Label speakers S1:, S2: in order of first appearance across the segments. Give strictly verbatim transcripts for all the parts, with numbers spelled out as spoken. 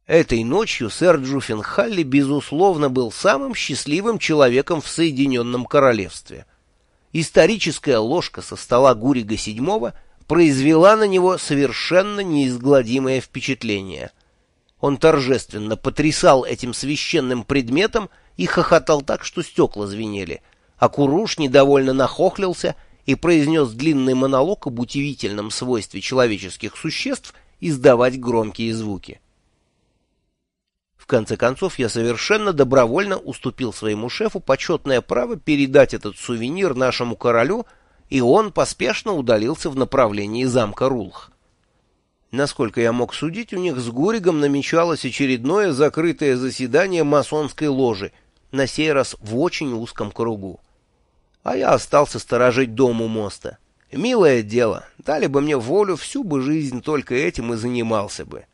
S1: Этой ночью сэр Джуффин Халли, безусловно, был самым счастливым человеком в Соединенном Королевстве. Историческая ложка со стола Гурига седьмого произвела на него совершенно неизгладимое впечатление. Он торжественно потрясал этим священным предметом и хохотал так, что стекла звенели, а Куруш недовольно нахохлился и произнес длинный монолог об удивительном свойстве человеческих существ издавать громкие звуки. В конце концов, я совершенно добровольно уступил своему шефу почетное право передать этот сувенир нашему королю, и он поспешно удалился в направлении замка Рулх. Насколько я мог судить, у них с Гуригом намечалось очередное закрытое заседание масонской ложи, на сей раз в очень узком кругу. А я остался сторожить дом у моста. Милое дело, дали бы мне волю, всю бы жизнь только этим и занимался бы.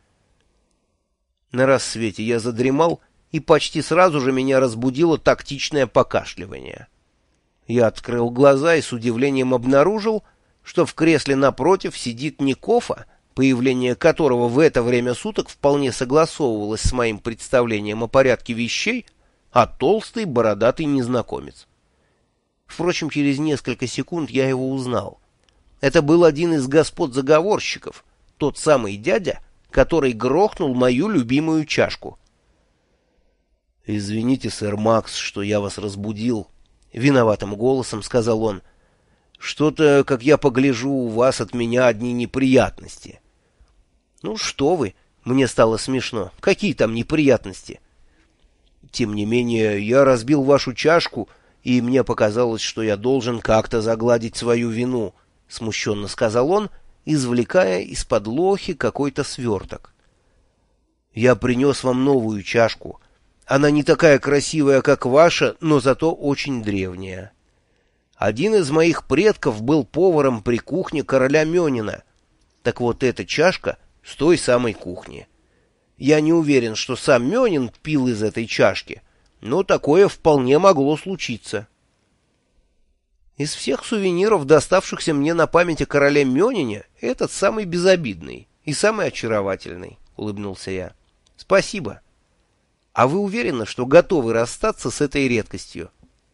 S1: На рассвете я задремал, и почти сразу же меня разбудило тактичное покашливание. Я открыл глаза и с удивлением обнаружил, что в кресле напротив сидит не Кофа, появление которого в это время суток вполне согласовывалось с моим представлением о порядке вещей, а толстый бородатый незнакомец. Впрочем, через несколько секунд я его узнал. Это был один из господ-заговорщиков, тот самый дядя, который грохнул мою любимую чашку. «Извините, сэр Макс, что я вас разбудил», — виноватым голосом сказал он. «Что-то, как я погляжу, у вас от меня одни неприятности». «Ну что вы», — мне стало смешно, — «какие там неприятности?» «Тем не менее, я разбил вашу чашку, и мне показалось, что я должен как-то загладить свою вину», — смущенно сказал он, извлекая из-под лохи какой-то сверток. «Я принес вам новую чашку. Она не такая красивая, как ваша, но зато очень древняя. Один из моих предков был поваром при кухне короля Мёнина. Так вот эта чашка с той самой кухни. Я не уверен, что сам Мёнин пил из этой чашки, но такое вполне могло случиться». Из всех сувениров, доставшихся мне на память о короле Мёнине, этот самый безобидный и самый очаровательный, — улыбнулся я. — Спасибо. А вы уверены, что готовы расстаться с этой редкостью?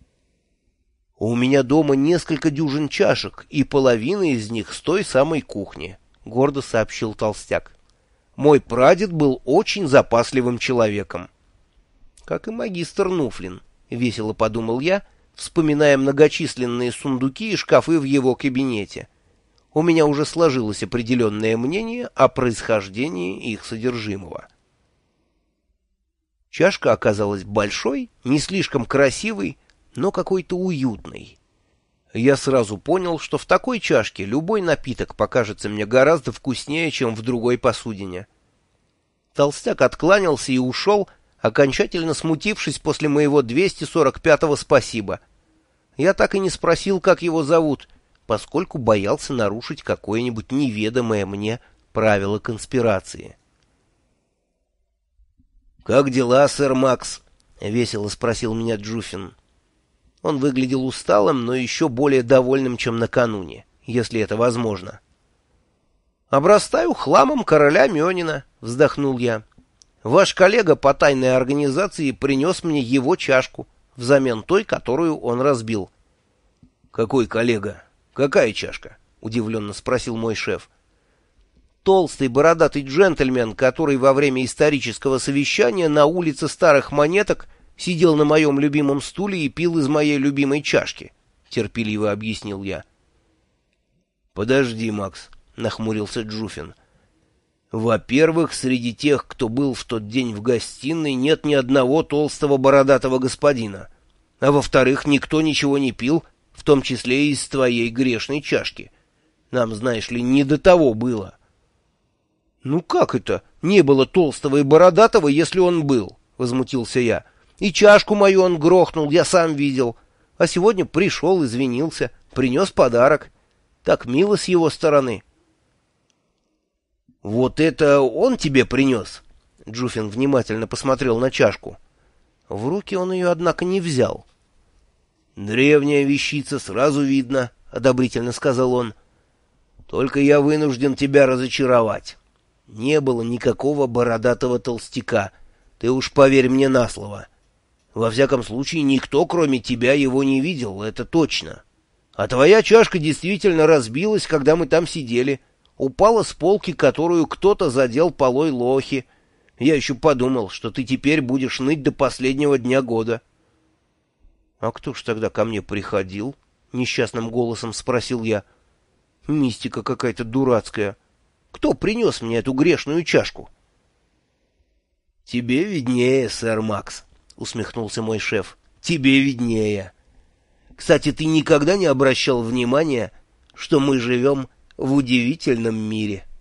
S1: — У меня дома несколько дюжин чашек, и половина из них с той самой кухни, — гордо сообщил толстяк. Мой прадед был очень запасливым человеком. — Как и магистр Нуфлин, — весело подумал я, — вспоминая многочисленные сундуки и шкафы в его кабинете. У меня уже сложилось определенное мнение о происхождении их содержимого. Чашка оказалась большой, не слишком красивой, но какой-то уютной. Я сразу понял, что в такой чашке любой напиток покажется мне гораздо вкуснее, чем в другой посудине. Толстяк откланялся и ушел, окончательно смутившись после моего двести сорок пятого спасибо. Я так и не спросил, как его зовут, поскольку боялся нарушить какое-нибудь неведомое мне правило конспирации. «Как дела, сэр Макс?» — весело спросил меня Джуффин. Он выглядел усталым, но еще более довольным, чем накануне, если это возможно. «Обрастаю хламом короля Мёнина», — вздохнул я. Ваш коллега по тайной организации принес мне его чашку взамен той, которую он разбил. — Какой коллега? Какая чашка? — удивленно спросил мой шеф. — Толстый бородатый джентльмен, который во время исторического совещания на улице Старых Монеток сидел на моем любимом стуле и пил из моей любимой чашки, — терпеливо объяснил я. — Подожди, Макс, — нахмурился Джуффин. Во-первых, среди тех, кто был в тот день в гостиной, нет ни одного толстого бородатого господина. А во-вторых, никто ничего не пил, в том числе и из твоей грешной чашки. Нам, знаешь ли, не до того было. — Ну как это? Не было толстого и бородатого, если он был, — возмутился я. И чашку мою он грохнул, я сам видел. А сегодня пришел, извинился, принес подарок. Так мило с его стороны. — «Вот это он тебе принес?» Джуффин внимательно посмотрел на чашку. В руки он ее, однако, не взял. «Древняя вещица, сразу видно», — одобрительно сказал он. «Только я вынужден тебя разочаровать. Не было никакого бородатого толстяка. Ты уж поверь мне на слово. Во всяком случае, никто, кроме тебя, его не видел, это точно. А твоя чашка действительно разбилась, когда мы там сидели. Упала с полки, которую кто-то задел полой лохи. Я еще подумал, что ты теперь будешь ныть до последнего дня года. — А кто ж тогда ко мне приходил? — несчастным голосом спросил я. — Мистика какая-то дурацкая. Кто принес мне эту грешную чашку? — Тебе виднее, сэр Макс, — усмехнулся мой шеф. — Тебе виднее. Кстати, ты никогда не обращал внимания, что мы живем в удивительном мире?